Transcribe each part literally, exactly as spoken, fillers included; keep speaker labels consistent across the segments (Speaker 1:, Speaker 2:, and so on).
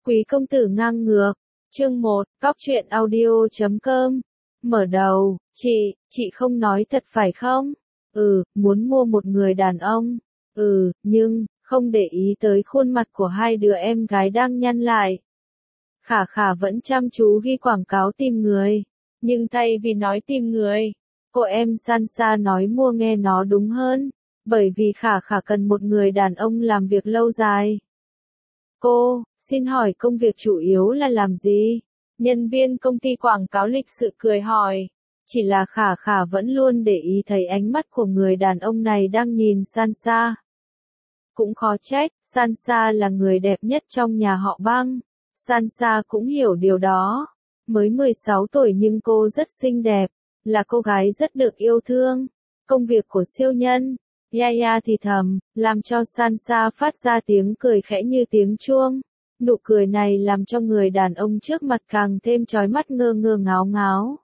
Speaker 1: Quý công tử ngang ngược. Chương một, Góc truyện audio chấm com. Mở đầu, chị, chị không nói thật phải không? Ừ, muốn mua một người đàn ông. Ừ, nhưng, không để ý tới khuôn mặt của hai đứa em gái đang nhăn lại. Khả khả vẫn chăm chú ghi quảng cáo tìm người. Nhưng thay vì nói tìm người, cô em Sansa nói mua nghe nó đúng hơn. Bởi vì khả khả cần một người đàn ông làm việc lâu dài. Cô, xin hỏi công việc chủ yếu là làm gì? Nhân viên công ty quảng cáo lịch sự cười hỏi. Chỉ là khả khả vẫn luôn để ý thấy ánh mắt của người đàn ông này đang nhìn Sansa. Cũng khó trách, Sansa là người đẹp nhất trong nhà họ Băng. Sansa cũng hiểu điều đó. Mới mười sáu tuổi nhưng cô rất xinh đẹp, là cô gái rất được yêu thương. Công việc của siêu nhân, Yaya thì thầm, làm cho Sansa phát ra tiếng cười khẽ như tiếng chuông. Nụ cười này làm cho người đàn ông trước mặt càng thêm chói mắt ngơ ngơ ngáo ngáo.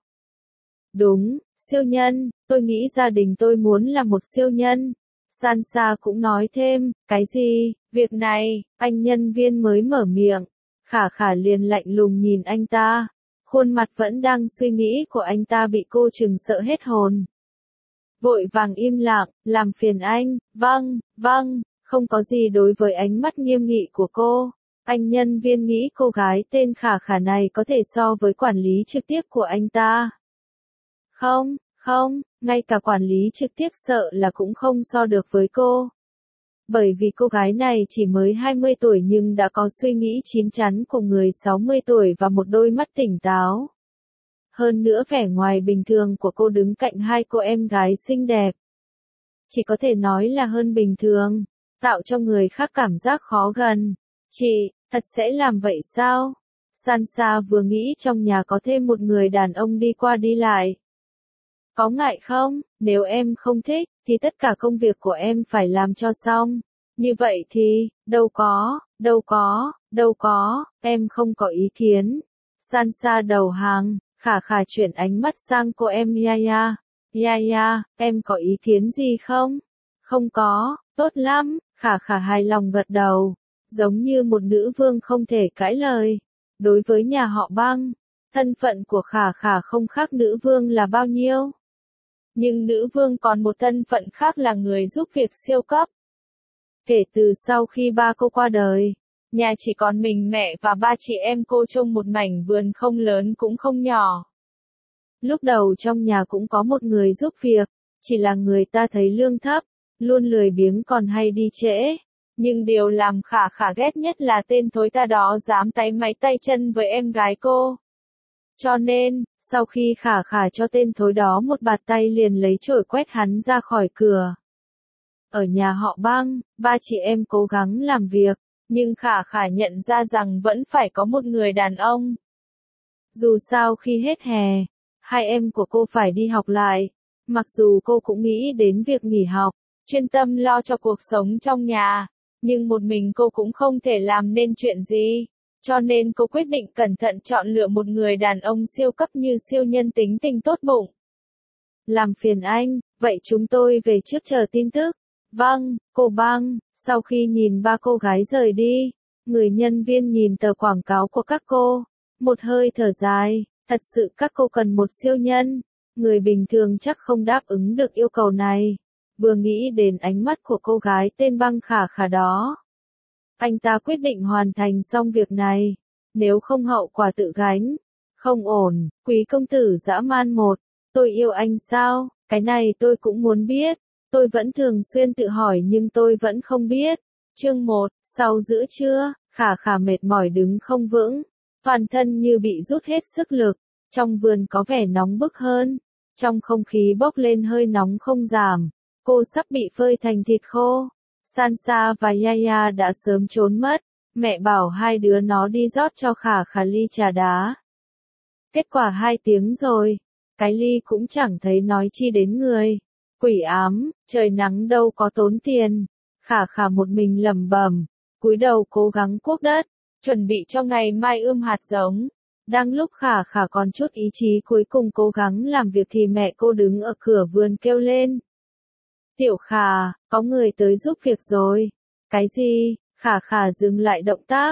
Speaker 1: Đúng, siêu nhân, tôi nghĩ gia đình tôi muốn là một siêu nhân. Sansa cũng nói thêm, cái gì, việc này, anh nhân viên mới mở miệng. Khả khả liền lạnh lùng nhìn anh ta. Khuôn mặt vẫn đang suy nghĩ của anh ta bị cô trừng sợ hết hồn. Vội vàng im lặng, làm phiền anh, vâng, vâng, không có gì đối với ánh mắt nghiêm nghị của cô. Anh nhân viên nghĩ cô gái tên khả khả này có thể so với quản lý trực tiếp của anh ta. Không, không, ngay cả quản lý trực tiếp sợ là cũng không so được với cô. Bởi vì cô gái này chỉ mới hai mươi tuổi nhưng đã có suy nghĩ chín chắn của người sáu mươi tuổi và một đôi mắt tỉnh táo. Hơn nữa vẻ ngoài bình thường của cô đứng cạnh hai cô em gái xinh đẹp. Chỉ có thể nói là hơn bình thường, tạo cho người khác cảm giác khó gần. Chị, thật sẽ làm vậy sao? Sansa vừa nghĩ trong nhà có thêm một người đàn ông đi qua đi lại. Có ngại không? Nếu em không thích, thì tất cả công việc của em phải làm cho xong. Như vậy thì, đâu có, đâu có, đâu có, em không có ý kiến. Sansa đầu hàng, khả khả chuyển ánh mắt sang cô em Yaya. Yaya, em có ý kiến gì không? Không có, tốt lắm, khả khả hài lòng gật đầu. Giống như một nữ vương không thể cãi lời. Đối với nhà họ Băng, thân phận của khả khả không khác nữ vương là bao nhiêu. Nhưng nữ vương còn một thân phận khác là người giúp việc siêu cấp. Kể từ sau khi ba cô qua đời, nhà chỉ còn mình mẹ và ba chị em cô trông một mảnh vườn không lớn cũng không nhỏ. Lúc đầu trong nhà cũng có một người giúp việc, chỉ là người ta thấy lương thấp, luôn lười biếng còn hay đi trễ. Nhưng điều làm khả khả ghét nhất là tên thối tha đó dám tay máy tay chân với em gái cô. Cho nên, sau khi khả khả cho tên thối đó một bạt tay liền lấy chổi quét hắn ra khỏi cửa. Ở nhà họ Băng, ba chị em cố gắng làm việc, nhưng khả khả nhận ra rằng vẫn phải có một người đàn ông. Dù sao khi hết hè, hai em của cô phải đi học lại. Mặc dù cô cũng nghĩ đến việc nghỉ học, chuyên tâm lo cho cuộc sống trong nhà, nhưng một mình cô cũng không thể làm nên chuyện gì. Cho nên cô quyết định cẩn thận chọn lựa một người đàn ông siêu cấp như siêu nhân tính tình tốt bụng. Làm phiền anh, vậy chúng tôi về trước chờ tin tức. Vâng, cô Băng. Sau khi nhìn ba cô gái rời đi, người nhân viên nhìn tờ quảng cáo của các cô. Một hơi thở dài, thật sự các cô cần một siêu nhân. Người bình thường chắc không đáp ứng được yêu cầu này. Vừa nghĩ đến ánh mắt của cô gái tên Băng khả khả đó. Anh ta quyết định hoàn thành xong việc này. Nếu không hậu quả tự gánh. Không ổn, quý công tử dã man một. Tôi yêu anh sao? Cái này tôi cũng muốn biết. Tôi vẫn thường xuyên tự hỏi nhưng tôi vẫn không biết. Chương một, sau giữa trưa, khả khả mệt mỏi đứng không vững. Toàn thân như bị rút hết sức lực. Trong vườn có vẻ nóng bức hơn. Trong không khí bốc lên hơi nóng không giảm. Cô sắp bị phơi thành thịt khô. Sansa và Yaya đã sớm trốn mất. Mẹ bảo hai đứa nó đi rót cho khả khả ly trà đá. Kết quả hai tiếng rồi. Cái ly cũng chẳng thấy nói chi đến người. Quỷ ám, trời nắng đâu có tốn tiền. Khả khả một mình lẩm bẩm, cúi đầu cố gắng cuốc đất, chuẩn bị cho ngày mai ươm hạt giống. Đang lúc khả khả còn chút ý chí cuối cùng cố gắng làm việc thì mẹ cô đứng ở cửa vườn kêu lên. Tiểu khả, có người tới giúp việc rồi. Cái gì? Khả khả dừng lại động tác.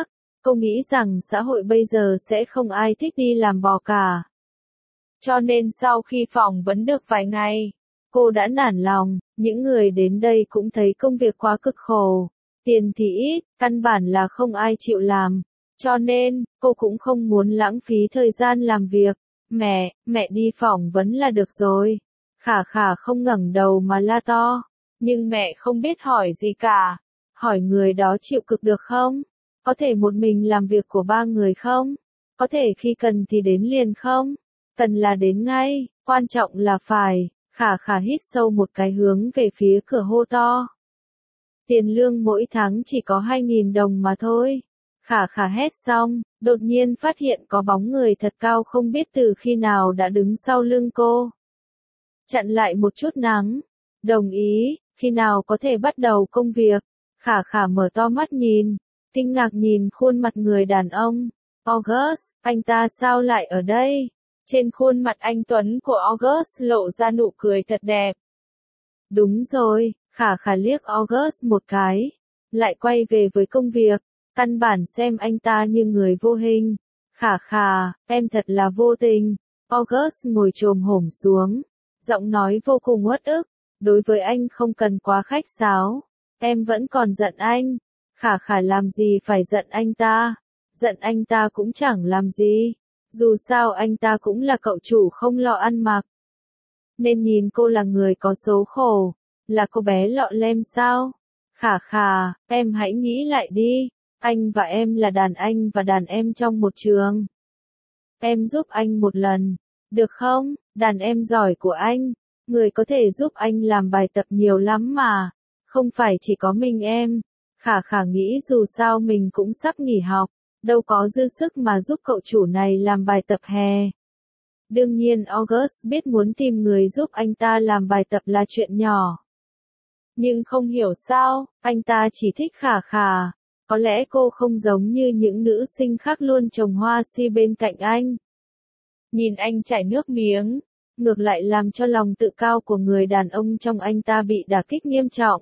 Speaker 1: Cô nghĩ rằng xã hội bây giờ sẽ không ai thích đi làm bò cả. Cho nên sau khi phỏng vấn được vài ngày, cô đã nản lòng, những người đến đây cũng thấy công việc quá cực khổ, tiền thì ít, căn bản là không ai chịu làm. Cho nên, cô cũng không muốn lãng phí thời gian làm việc. Mẹ, mẹ đi phỏng vấn là được rồi. Khả khả không ngẩng đầu mà la to. Nhưng mẹ không biết hỏi gì cả. Hỏi người đó chịu cực được không? Có thể một mình làm việc của ba người không? Có thể khi cần thì đến liền không? Cần là đến ngay, quan trọng là phải. Khả khả hít sâu một cái hướng về phía cửa hô to. Tiền lương mỗi tháng chỉ có hai nghìn đồng mà thôi. Khả khả hét xong, đột nhiên phát hiện có bóng người thật cao không biết từ khi nào đã đứng sau lưng cô. Chặn lại một chút nắng. Đồng ý, khi nào có thể bắt đầu công việc? Khả khả mở to mắt nhìn, kinh ngạc nhìn khuôn mặt người đàn ông. August, anh ta sao lại ở đây? Trên khuôn mặt anh Tuấn của August lộ ra nụ cười thật đẹp. Đúng rồi, khả khả liếc August một cái, lại quay về với công việc. Căn bản xem anh ta như người vô hình. Khả khả, em thật là vô tình. August ngồi chồm hổm xuống, giọng nói vô cùng uất ức. Đối với anh không cần quá khách sáo. Em vẫn còn giận anh. Khả khả làm gì phải giận anh ta. Giận anh ta cũng chẳng làm gì. Dù sao anh ta cũng là cậu chủ không lo ăn mặc. Nên nhìn cô là người có số khổ. Là cô bé lọ lem sao? Khả khả, em hãy nghĩ lại đi. Anh và em là đàn anh và đàn em trong một trường. Em giúp anh một lần, được không? Đàn em giỏi của anh, người có thể giúp anh làm bài tập nhiều lắm mà, không phải chỉ có mình em. Khả khả nghĩ dù sao mình cũng sắp nghỉ học, đâu có dư sức mà giúp cậu chủ này làm bài tập hè. Đương nhiên August biết muốn tìm người giúp anh ta làm bài tập là chuyện nhỏ. Nhưng không hiểu sao, anh ta chỉ thích khả khả. Có lẽ cô không giống như những nữ sinh khác luôn trồng hoa si bên cạnh anh. Nhìn anh chảy nước miếng, ngược lại làm cho lòng tự cao của người đàn ông trong anh ta bị đả kích nghiêm trọng.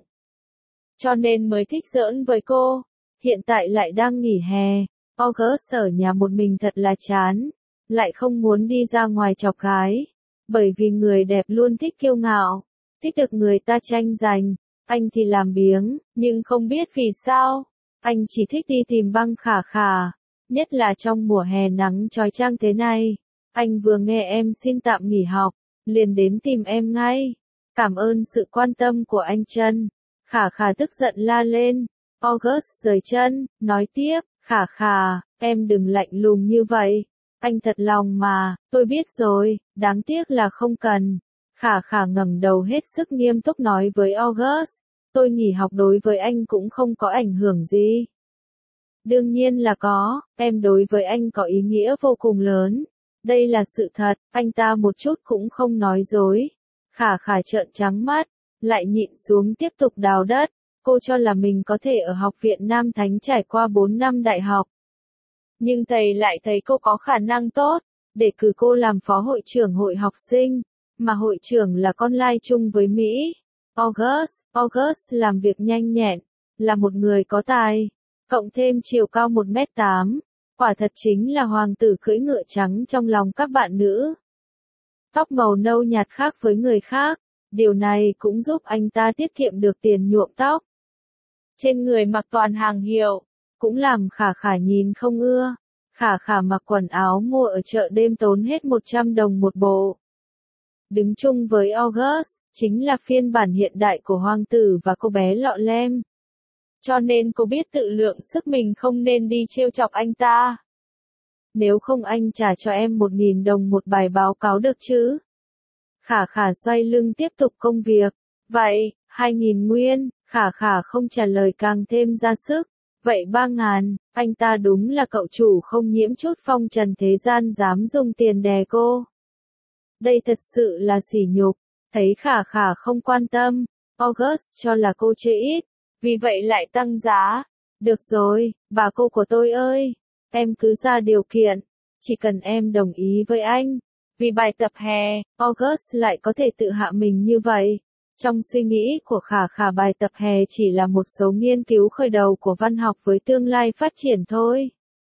Speaker 1: Cho nên mới thích giỡn với cô. Hiện tại lại đang nghỉ hè, August ở nhà một mình thật là chán. Lại không muốn đi ra ngoài chọc gái. Bởi vì người đẹp luôn thích kiêu ngạo, thích được người ta tranh giành. Anh thì làm biếng, nhưng không biết vì sao. Anh chỉ thích đi tìm băng khả khả, nhất là trong mùa hè nắng chói chang thế này. Anh vừa nghe em xin tạm nghỉ học, liền đến tìm em ngay. Cảm ơn sự quan tâm của anh Trân. Khả khả tức giận la lên. August rời chân, nói tiếp, khả khả, em đừng lạnh lùng như vậy. Anh thật lòng mà, tôi biết rồi, đáng tiếc là không cần. Khả khả ngẩng đầu hết sức nghiêm túc nói với August. Tôi nghỉ học đối với anh cũng không có ảnh hưởng gì. Đương nhiên là có, em đối với anh có ý nghĩa vô cùng lớn. Đây là sự thật, anh ta một chút cũng không nói dối. Khả khả trợn trắng mắt, lại nhịn xuống tiếp tục đào đất. Cô cho là mình có thể ở học viện Nam Thánh trải qua bốn năm đại học. Nhưng thầy lại thấy cô có khả năng tốt, để cử cô làm phó hội trưởng hội học sinh, mà hội trưởng là con lai chung với Mỹ. August, August làm việc nhanh nhẹn, là một người có tài, cộng thêm chiều cao một mét tám, quả thật chính là hoàng tử cưỡi ngựa trắng trong lòng các bạn nữ. Tóc màu nâu nhạt khác với người khác, điều này cũng giúp anh ta tiết kiệm được tiền nhuộm tóc. Trên người mặc toàn hàng hiệu, cũng làm khả khả nhìn không ưa. Khả khả mặc quần áo mua ở chợ đêm tốn hết một trăm đồng một bộ. Đứng chung với August, chính là phiên bản hiện đại của hoàng tử và cô bé lọ lem. Cho nên cô biết tự lượng sức mình không nên đi trêu chọc anh ta. Nếu không anh trả cho em một nghìn đồng một bài báo cáo được chứ? Khả khả xoay lưng tiếp tục công việc. Vậy, hai nghìn nguyên, khả khả không trả lời càng thêm ra sức. Vậy ba ngàn, anh ta đúng là cậu chủ không nhiễm chút phong trần thế gian dám dùng tiền đè cô. Đây thật sự là sỉ nhục. Thấy khả khả không quan tâm, August cho là cô chê ít, vì vậy lại tăng giá. Được rồi, bà cô của tôi ơi, em cứ ra điều kiện, chỉ cần em đồng ý với anh. Vì bài tập hè, August lại có thể tự hạ mình như vậy. Trong suy nghĩ của khả khả bài tập hè chỉ là một số nghiên cứu khởi đầu của văn học với tương lai phát triển thôi.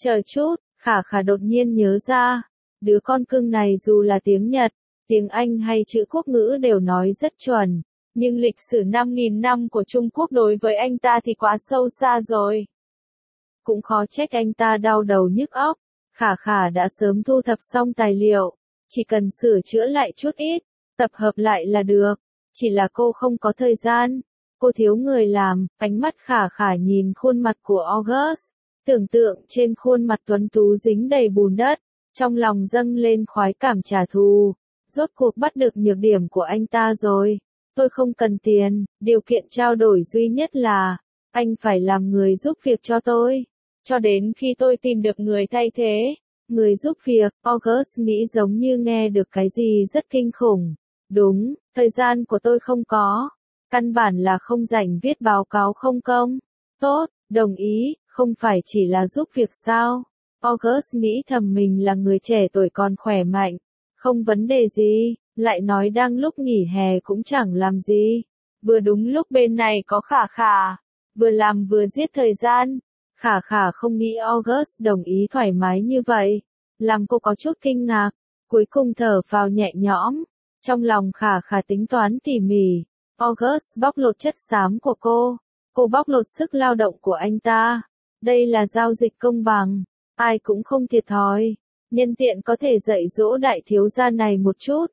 Speaker 1: Chờ chút, Khả Khả đột nhiên nhớ ra, đứa con cưng này dù là tiếng Nhật, tiếng Anh hay chữ quốc ngữ đều nói rất chuẩn, nhưng lịch sử năm nghìn năm của Trung Quốc đối với anh ta thì quá sâu xa rồi. Cũng khó trách anh ta đau đầu nhức óc, Khả Khả đã sớm thu thập xong tài liệu, chỉ cần sửa chữa lại chút ít, tập hợp lại là được, chỉ là cô không có thời gian, cô thiếu người làm, ánh mắt Khả Khả nhìn khuôn mặt của August, tưởng tượng trên khuôn mặt tuấn tú dính đầy bùn đất, trong lòng dâng lên khoái cảm trả thù, rốt cuộc bắt được nhược điểm của anh ta rồi, tôi không cần tiền, điều kiện trao đổi duy nhất là, anh phải làm người giúp việc cho tôi, cho đến khi tôi tìm được người thay thế. Người giúp việc, August nghĩ giống như nghe được cái gì rất kinh khủng. Đúng, thời gian của tôi không có. Căn bản là không rảnh viết báo cáo không công. Tốt, đồng ý, không phải chỉ là giúp việc sao. August nghĩ thầm mình là người trẻ tuổi còn khỏe mạnh. Không vấn đề gì, lại nói đang lúc nghỉ hè cũng chẳng làm gì. Vừa đúng lúc bên này có Khả Khả. Vừa làm vừa giết thời gian. Khả Khả không nghĩ August đồng ý thoải mái như vậy, làm cô có chút kinh ngạc, cuối cùng thở phào nhẹ nhõm, trong lòng Khả Khả tính toán tỉ mỉ, August bóc lột chất xám của cô, cô bóc lột sức lao động của anh ta, đây là giao dịch công bằng, ai cũng không thiệt thòi, nhân tiện có thể dạy dỗ đại thiếu gia này một chút.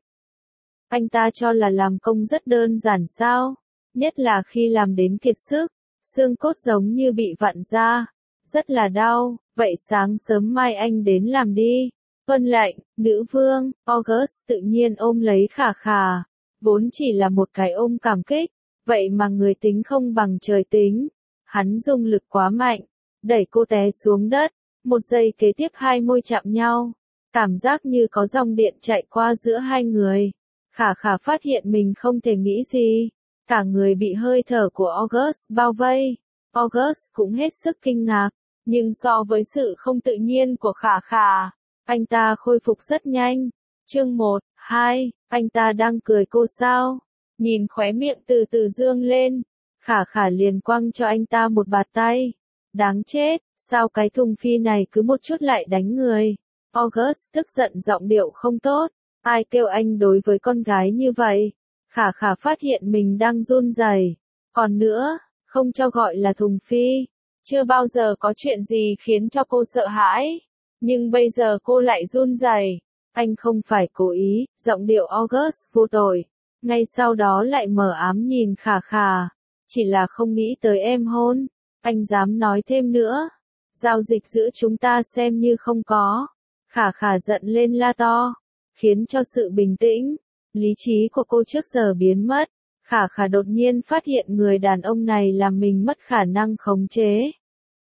Speaker 1: Anh ta cho là làm công rất đơn giản sao, nhất là khi làm đến kiệt sức, xương cốt giống như bị vặn ra. Rất là đau, vậy sáng sớm mai anh đến làm đi. Tuân lệnh, nữ vương, August tự nhiên ôm lấy Khả Khả. Vốn chỉ là một cái ôm cảm kích, vậy mà người tính không bằng trời tính. Hắn dùng lực quá mạnh, đẩy cô té xuống đất. Một giây kế tiếp hai môi chạm nhau. Cảm giác như có dòng điện chạy qua giữa hai người. Khả Khả phát hiện mình không thể nghĩ gì. Cả người bị hơi thở của August bao vây. August cũng hết sức kinh ngạc. Nhưng so với sự không tự nhiên của Khả Khả, anh ta khôi phục rất nhanh. Chương một, hai, anh ta đang cười cô sao? Nhìn khóe miệng từ từ dương lên, Khả Khả liền quăng cho anh ta một bạt tay. Đáng chết, sao cái thùng phi này cứ một chút lại đánh người? August tức giận giọng điệu không tốt, ai kêu anh đối với con gái như vậy? Khả Khả phát hiện mình đang run rẩy. Còn nữa, không cho gọi là thùng phi. Chưa bao giờ có chuyện gì khiến cho cô sợ hãi, nhưng bây giờ cô lại run rẩy. Anh không phải cố ý, giọng điệu August vô tội. Ngay sau đó lại mờ ám nhìn Khả Khả, chỉ là không nghĩ tới em hôn. Anh dám nói thêm nữa, giao dịch giữa chúng ta xem như không có. Khả Khả giận lên la to, khiến cho sự bình tĩnh, lý trí của cô trước giờ biến mất. Khả Khả đột nhiên phát hiện người đàn ông này làm mình mất khả năng khống chế.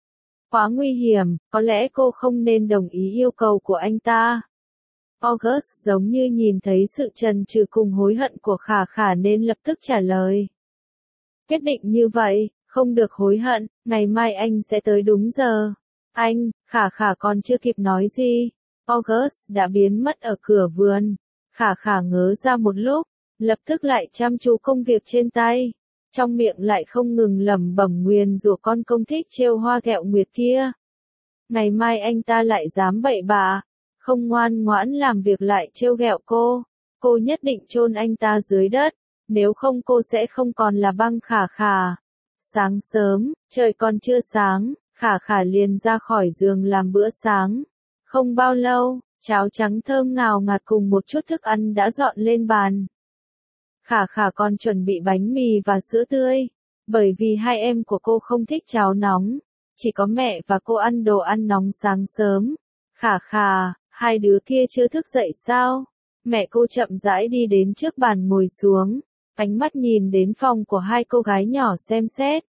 Speaker 1: Quá nguy hiểm, có lẽ cô không nên đồng ý yêu cầu của anh ta. August giống như nhìn thấy sự chần chừ cùng hối hận của Khả Khả nên lập tức trả lời. Quyết định như vậy, không được hối hận, ngày mai anh sẽ tới đúng giờ. Anh, Khả Khả còn chưa kịp nói gì. August đã biến mất ở cửa vườn. Khả Khả ngớ ra một lúc, lập tức lại chăm chú công việc trên tay. Trong miệng lại không ngừng lẩm bẩm nguyền rủa con công thích trêu hoa ghẹo nguyệt kia. Ngày mai anh ta lại dám bậy bạ, không ngoan ngoãn làm việc lại trêu ghẹo cô. Cô nhất định chôn anh ta dưới đất, nếu không cô sẽ không còn là băng Khả Khả. Sáng sớm, trời còn chưa sáng, Khả Khả liền ra khỏi giường làm bữa sáng. Không bao lâu, cháo trắng thơm ngào ngạt cùng một chút thức ăn đã dọn lên bàn. Khả Khả còn chuẩn bị bánh mì và sữa tươi, bởi vì hai em của cô không thích cháo nóng, chỉ có mẹ và cô ăn đồ ăn nóng sáng sớm. Khả Khả, hai đứa kia chưa thức dậy sao? Mẹ cô chậm rãi đi đến trước bàn ngồi xuống, ánh mắt nhìn đến phòng của hai cô gái nhỏ xem xét.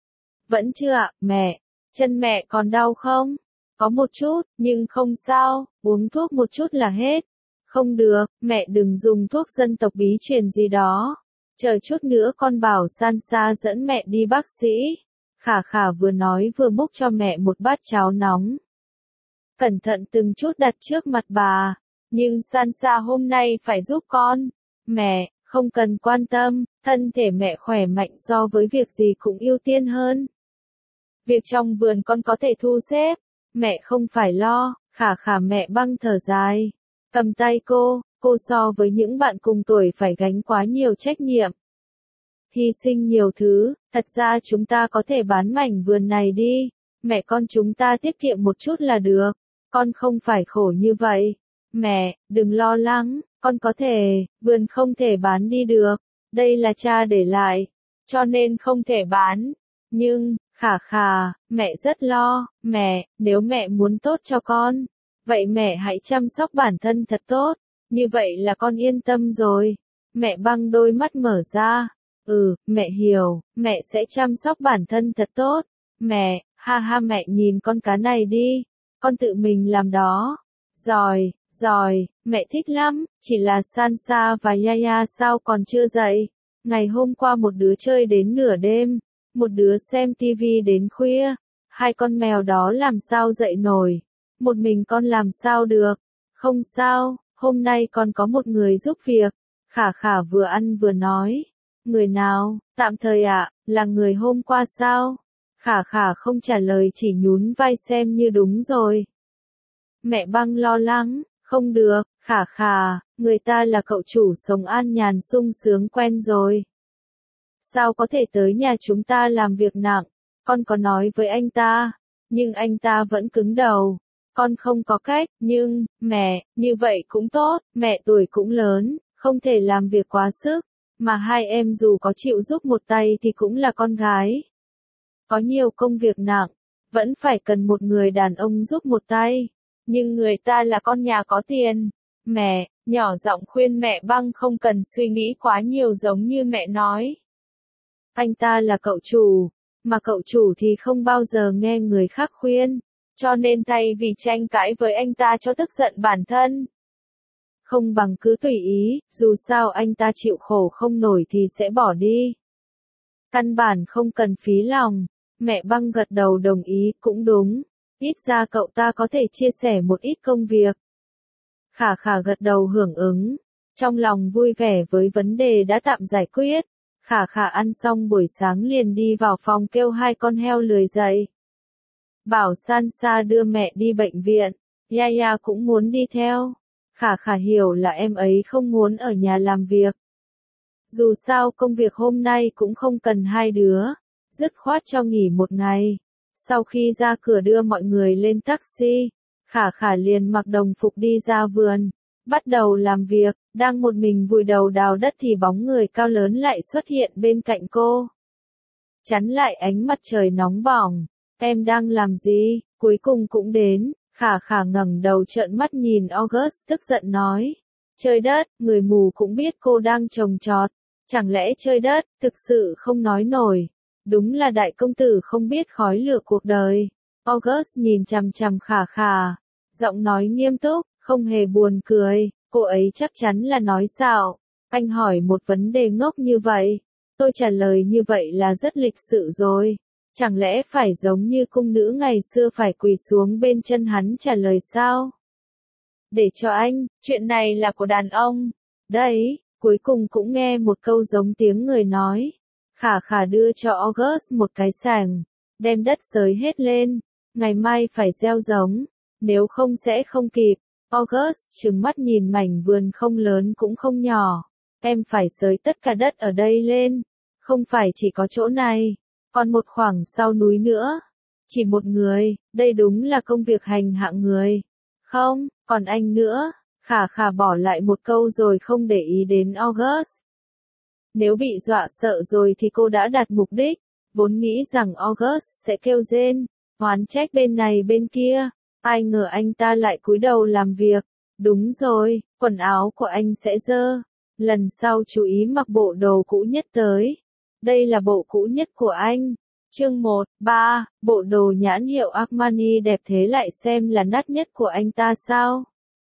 Speaker 1: Vẫn chưa ạ, mẹ, chân mẹ còn đau không? Có một chút, nhưng không sao, uống thuốc một chút là hết. Không được, mẹ đừng dùng thuốc dân tộc bí truyền gì đó. Chờ chút nữa con bảo Sansa dẫn mẹ đi bác sĩ. Khả Khả vừa nói vừa múc cho mẹ một bát cháo nóng. Cẩn thận từng chút đặt trước mặt bà. Nhưng Sansa hôm nay phải giúp con. Mẹ, không cần quan tâm, thân thể mẹ khỏe mạnh so với việc gì cũng ưu tiên hơn. Việc trong vườn con có thể thu xếp. Mẹ không phải lo, khả khả mẹ băng thở dài. Cầm tay cô, cô so với những bạn cùng tuổi phải gánh quá nhiều trách nhiệm. Hy sinh nhiều thứ, thật ra chúng ta có thể bán mảnh vườn này đi. Mẹ con chúng ta tiết kiệm một chút là được. Con không phải khổ như vậy. Mẹ, đừng lo lắng, con có thể, vườn không thể bán đi được. Đây là cha để lại, cho nên không thể bán. Nhưng, khả khả, mẹ rất lo. Mẹ, nếu mẹ muốn tốt cho con, vậy mẹ hãy chăm sóc bản thân thật tốt. Như vậy là con yên tâm rồi. Mẹ băng đôi mắt mở ra. Ừ, mẹ hiểu, mẹ sẽ chăm sóc bản thân thật tốt. Mẹ, ha ha mẹ nhìn con cá này đi. Con tự mình làm đó. Rồi, rồi, mẹ thích lắm, chỉ là Sansa và Yaya sao còn chưa dậy. Ngày hôm qua một đứa chơi đến nửa đêm, một đứa xem tivi đến khuya. Hai con mèo đó làm sao dậy nổi. Một mình con làm sao được. Không sao, hôm nay con có một người giúp việc. Khả khả vừa ăn vừa nói. Người nào, tạm thời ạ, à, là người hôm qua sao? Khả khả không trả lời chỉ nhún vai xem như đúng rồi. Mẹ băng lo lắng, không được, khả khả, người ta là cậu chủ sống an nhàn sung sướng quen rồi. Sao có thể tới nhà chúng ta làm việc nặng, con có nói với anh ta, nhưng anh ta vẫn cứng đầu. Con không có cách, nhưng, mẹ, như vậy cũng tốt, mẹ tuổi cũng lớn, không thể làm việc quá sức, mà hai em dù có chịu giúp một tay thì cũng là con gái. Có nhiều công việc nặng, vẫn phải cần một người đàn ông giúp một tay, nhưng người ta là con nhà có tiền. Mẹ, nhỏ giọng khuyên mẹ băng không cần suy nghĩ quá nhiều giống như mẹ nói. Anh ta là cậu chủ, mà cậu chủ thì không bao giờ nghe người khác khuyên. Cho nên thay vì tranh cãi với anh ta cho tức giận bản thân, không bằng cứ tùy ý, dù sao anh ta chịu khổ không nổi thì sẽ bỏ đi. Căn bản không cần phí lòng. Mẹ băng gật đầu đồng ý, cũng đúng. Ít ra cậu ta có thể chia sẻ một ít công việc. Khả khả gật đầu hưởng ứng. Trong lòng vui vẻ với vấn đề đã tạm giải quyết. Khả khả ăn xong buổi sáng liền đi vào phòng kêu hai con heo lười dậy. Bảo Sansa đưa mẹ đi bệnh viện. Yaya cũng muốn đi theo. Khả khả hiểu là em ấy không muốn ở nhà làm việc. Dù sao công việc hôm nay cũng không cần hai đứa. Dứt khoát cho nghỉ một ngày. Sau khi ra cửa đưa mọi người lên taxi, khả khả liền mặc đồng phục đi ra vườn. Bắt đầu làm việc, đang một mình vùi đầu đào đất thì bóng người cao lớn lại xuất hiện bên cạnh cô. Chắn lại ánh mặt trời nóng bỏng. Em đang làm gì? Cuối cùng cũng đến. Khả khả ngẩng đầu trợn mắt nhìn August tức giận nói. Chơi đất, người mù cũng biết cô đang trồng trọt. Chẳng lẽ chơi đất, thực sự không nói nổi. Đúng là đại công tử không biết khói lửa cuộc đời. August nhìn chằm chằm khả khả. Giọng nói nghiêm túc, không hề buồn cười. Cô ấy chắc chắn là nói xạo. Anh hỏi một vấn đề ngốc như vậy. Tôi trả lời như vậy là rất lịch sự rồi. Chẳng lẽ phải giống như cung nữ ngày xưa phải quỳ xuống bên chân hắn trả lời sao? Để cho anh, chuyện này là của đàn ông. Đấy, cuối cùng cũng nghe một câu giống tiếng người nói. Khả khả đưa cho August một cái sàng, đem đất xới hết lên. Ngày mai phải gieo giống, nếu không sẽ không kịp. August trừng mắt nhìn mảnh vườn không lớn cũng không nhỏ. Em phải xới tất cả đất ở đây lên. Không phải chỉ có chỗ này. Còn một khoảng sau núi nữa. Chỉ một người, đây đúng là công việc hành hạ người. Không, còn anh nữa. Khả khả bỏ lại một câu rồi không để ý đến August. Nếu bị dọa sợ rồi thì cô đã đạt mục đích. Vốn nghĩ rằng August sẽ kêu rên, oán trách bên này bên kia. Ai ngờ anh ta lại cúi đầu làm việc. Đúng rồi, quần áo của anh sẽ dơ. Lần sau chú ý mặc bộ đồ cũ nhất tới. Đây là bộ cũ nhất của anh. Chương một, ba, bộ đồ nhãn hiệu Armani đẹp thế lại xem là nát nhất của anh ta sao?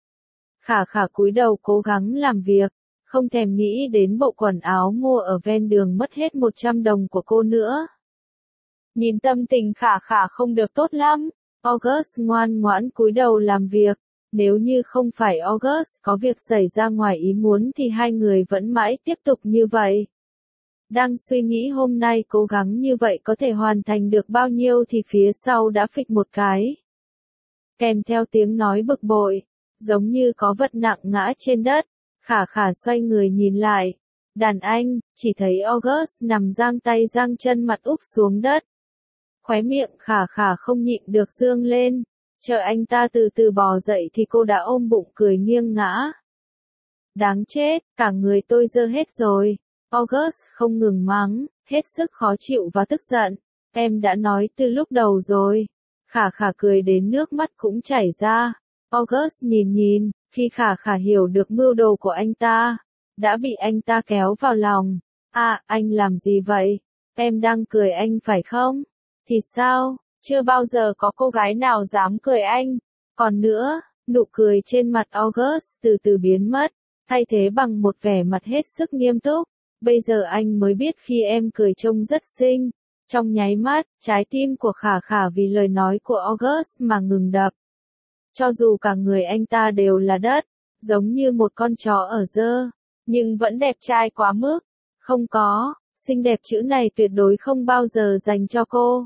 Speaker 1: Khả khả cúi đầu cố gắng làm việc, không thèm nghĩ đến bộ quần áo mua ở ven đường mất hết một trăm đồng của cô nữa. Nhìn tâm tình khả khả không được tốt lắm, August ngoan ngoãn cúi đầu làm việc. Nếu như không phải August có việc xảy ra ngoài ý muốn thì hai người vẫn mãi tiếp tục như vậy. Đang suy nghĩ hôm nay cố gắng như vậy có thể hoàn thành được bao nhiêu thì phía sau đã phịch một cái. kèm theo tiếng nói bực bội, giống như có vật nặng ngã trên đất. Khả khả xoay người nhìn lại. Đàn anh, chỉ thấy August nằm giang tay giang chân mặt úp xuống đất. Khóe miệng khả khả không nhịn được dương lên. Chờ anh ta từ từ bò dậy thì cô đã ôm bụng cười nghiêng ngã. Đáng chết, cả người tôi dơ hết rồi. August không ngừng mắng, hết sức khó chịu và tức giận. Em đã nói từ lúc đầu rồi. Khả khả cười đến nước mắt cũng chảy ra. August nhìn nhìn, khi khả khả hiểu được mưu đồ của anh ta, đã bị anh ta kéo vào lòng. À, anh làm gì vậy? Em đang cười anh phải không? Thì sao? Chưa bao giờ có cô gái nào dám cười anh. Còn nữa, nụ cười trên mặt August từ từ biến mất, thay thế bằng một vẻ mặt hết sức nghiêm túc. Bây giờ anh mới biết khi em cười trông rất xinh. Trong nháy mắt, trái tim của khả khả vì lời nói của August mà ngừng đập. Cho dù cả người anh ta đều là đất, giống như một con chó ở dơ, nhưng vẫn đẹp trai quá mức. Không có, xinh đẹp chữ này tuyệt đối không bao giờ dành cho cô.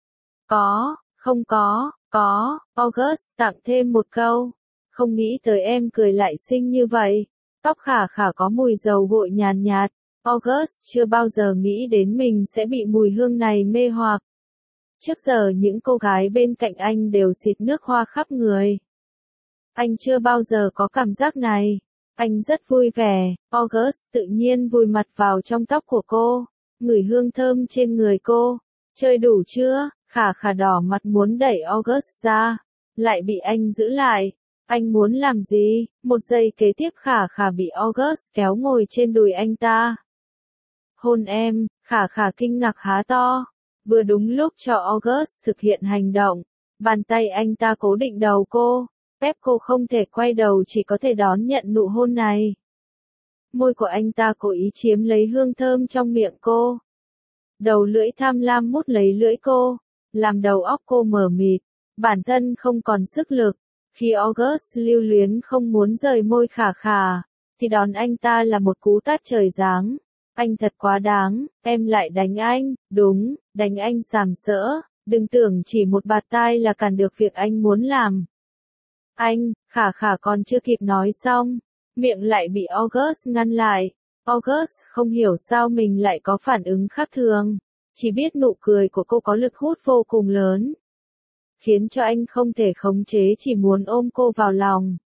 Speaker 1: Có, không có, có, August tặng thêm một câu. Không nghĩ tới em cười lại xinh như vậy. Tóc khả khả có mùi dầu gội nhàn nhạt. August chưa bao giờ nghĩ đến mình sẽ bị mùi hương này mê hoặc. Trước giờ những cô gái bên cạnh anh đều xịt nước hoa khắp người. Anh chưa bao giờ có cảm giác này. Anh rất vui vẻ. August tự nhiên vùi mặt vào trong tóc của cô, ngửi hương thơm trên người cô. Chơi đủ chưa? Khả khả đỏ mặt muốn đẩy August ra, lại bị anh giữ lại. Anh muốn làm gì? Một giây kế tiếp khả khả bị August kéo ngồi trên đùi anh ta. Hôn em, khả khả kinh ngạc há to. Vừa đúng lúc cho August thực hiện hành động, bàn tay anh ta cố định đầu cô, ép cô không thể quay đầu, chỉ có thể đón nhận nụ hôn này. Môi của anh ta cố ý chiếm lấy hương thơm trong miệng cô. Đầu lưỡi tham lam mút lấy lưỡi cô, làm đầu óc cô mờ mịt, bản thân không còn sức lực. Khi August lưu luyến không muốn rời môi khả khả, thì đón anh ta là một cú tát trời giáng. Anh thật quá đáng, em lại đánh anh, đúng, đánh anh sàm sỡ, đừng tưởng chỉ một bạt tai là cản được việc anh muốn làm. Anh, khả khả còn chưa kịp nói xong, miệng lại bị August ngăn lại. August không hiểu sao mình lại có phản ứng khác thường, chỉ biết nụ cười của cô có lực hút vô cùng lớn, khiến cho anh không thể khống chế, chỉ muốn ôm cô vào lòng.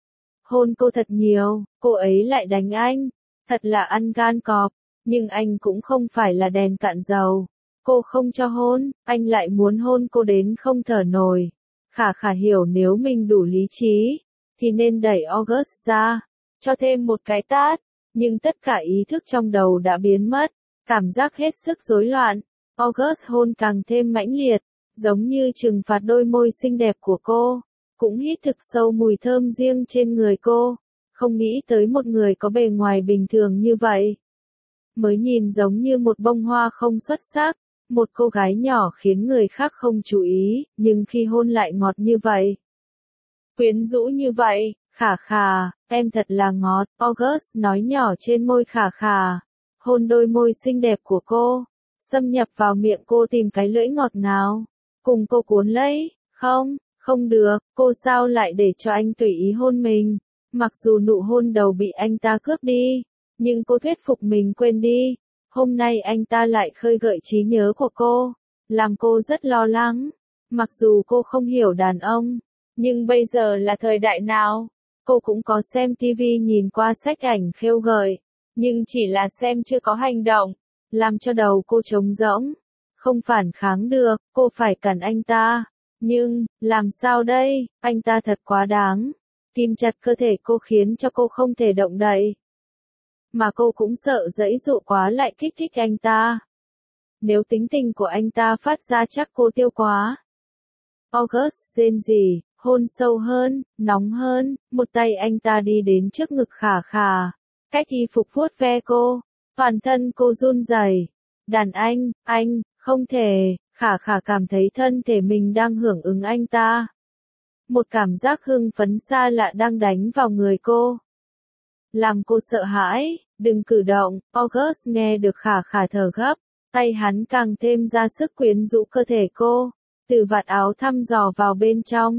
Speaker 1: Hôn cô thật nhiều, cô ấy lại đánh anh, thật là ăn gan cọp, nhưng anh cũng không phải là đèn cạn dầu. Cô không cho hôn, anh lại muốn hôn cô đến không thở nổi. Khả khả hiểu nếu mình đủ lý trí, thì nên đẩy August ra, cho thêm một cái tát, nhưng tất cả ý thức trong đầu đã biến mất, cảm giác hết sức rối loạn. August hôn càng thêm mãnh liệt, giống như trừng phạt đôi môi xinh đẹp của cô, cũng hít thực sâu mùi thơm riêng trên người cô. Không nghĩ tới một người có bề ngoài bình thường như vậy, mới nhìn giống như một bông hoa không xuất sắc, một cô gái nhỏ khiến người khác không chú ý, nhưng khi hôn lại ngọt như vậy, quyến rũ như vậy. Khả khả, em thật là ngọt, August nói nhỏ trên môi khả khả, hôn đôi môi xinh đẹp của cô, xâm nhập vào miệng cô tìm cái lưỡi ngọt ngào, cùng cô cuốn lấy. Không, không được, cô sao lại để cho anh tùy ý hôn mình. Mặc dù nụ hôn đầu bị anh ta cướp đi, nhưng cô thuyết phục mình quên đi. Hôm nay anh ta lại khơi gợi trí nhớ của cô, làm cô rất lo lắng. Mặc dù cô không hiểu đàn ông, nhưng bây giờ là thời đại nào, cô cũng có xem tivi, nhìn qua sách ảnh khêu gợi, nhưng chỉ là xem chưa có hành động, làm cho đầu cô trống rỗng, không phản kháng được, cô phải cản anh ta. Nhưng, làm sao đây, anh ta thật quá đáng. Kìm chặt cơ thể cô khiến cho cô không thể động đậy. Mà cô cũng sợ giãy giụa quá lại kích thích anh ta. Nếu tính tình của anh ta phát ra chắc cô tiêu quá. August rên rỉ, hôn sâu hơn, nóng hơn, một tay anh ta đi đến trước ngực khả khả, cách y phục vuốt ve cô, toàn thân cô run rẩy. Đàn anh, anh, không thể, khả khả cảm thấy thân thể mình đang hưởng ứng anh ta. Một cảm giác hưng phấn xa lạ đang đánh vào người cô, làm cô sợ hãi. Đừng cử động. August nghe được khả khả thở gấp, tay hắn càng thêm ra sức quyến rũ cơ thể cô, từ vạt áo thăm dò vào bên trong,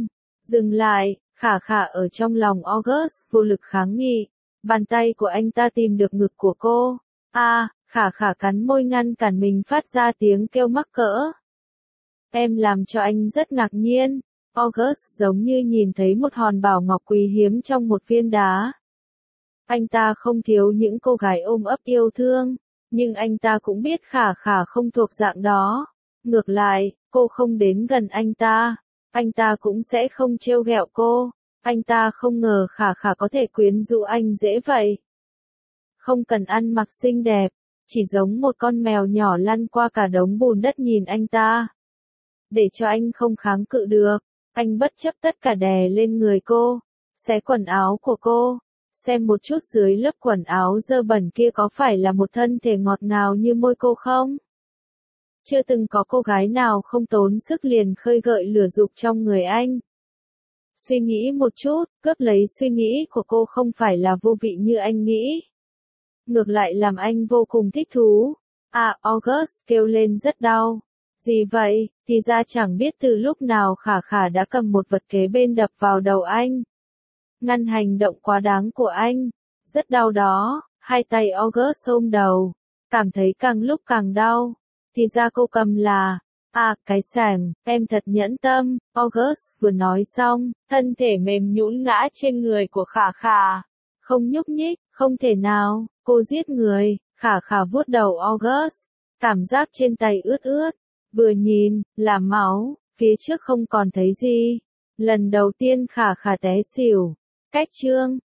Speaker 1: Dừng lại, khả khả ở trong lòng August vô lực kháng nghị. Bàn tay của anh ta tìm được ngực của cô. A, à, khả khả cắn môi ngăn cản mình phát ra tiếng kêu mắc cỡ. Em làm cho anh rất ngạc nhiên. August giống như nhìn thấy một hòn bảo ngọc quý hiếm trong một viên đá. Anh ta không thiếu những cô gái ôm ấp yêu thương, nhưng anh ta cũng biết khả khả không thuộc dạng đó. Ngược lại, cô không đến gần anh ta, anh ta cũng sẽ không trêu ghẹo cô. Anh ta không ngờ khả khả có thể quyến rũ anh dễ vậy. Không cần ăn mặc xinh đẹp, chỉ giống một con mèo nhỏ lăn qua cả đống bùn đất nhìn anh ta. Để cho anh không kháng cự được, anh bất chấp tất cả đè lên người cô, xé quần áo của cô, xem một chút dưới lớp quần áo dơ bẩn kia có phải là một thân thể ngọt ngào như môi cô không? Chưa từng có cô gái nào không tốn sức liền khơi gợi lửa dục trong người anh. Suy nghĩ một chút, cướp lấy suy nghĩ của cô không phải là vô vị như anh nghĩ. Ngược lại làm anh vô cùng thích thú. À, August kêu lên rất đau. Gì vậy, thì ra chẳng biết từ lúc nào khả khả đã cầm một vật kế bên đập vào đầu anh. Ngăn hành động quá đáng của anh. Rất đau đó, hai tay August ôm đầu. Cảm thấy càng lúc càng đau. Thì ra cô cầm là, à, cái sàng, em thật nhẫn tâm. August vừa nói xong, thân thể mềm nhũn ngã trên người của khả khả. Không nhúc nhích, không thể nào, cô giết người. Khả khả vuốt đầu August. Cảm giác trên tay ướt ướt. Vừa nhìn, là máu, phía trước không còn thấy gì. Lần đầu tiên khả khả té xỉu. Cách chương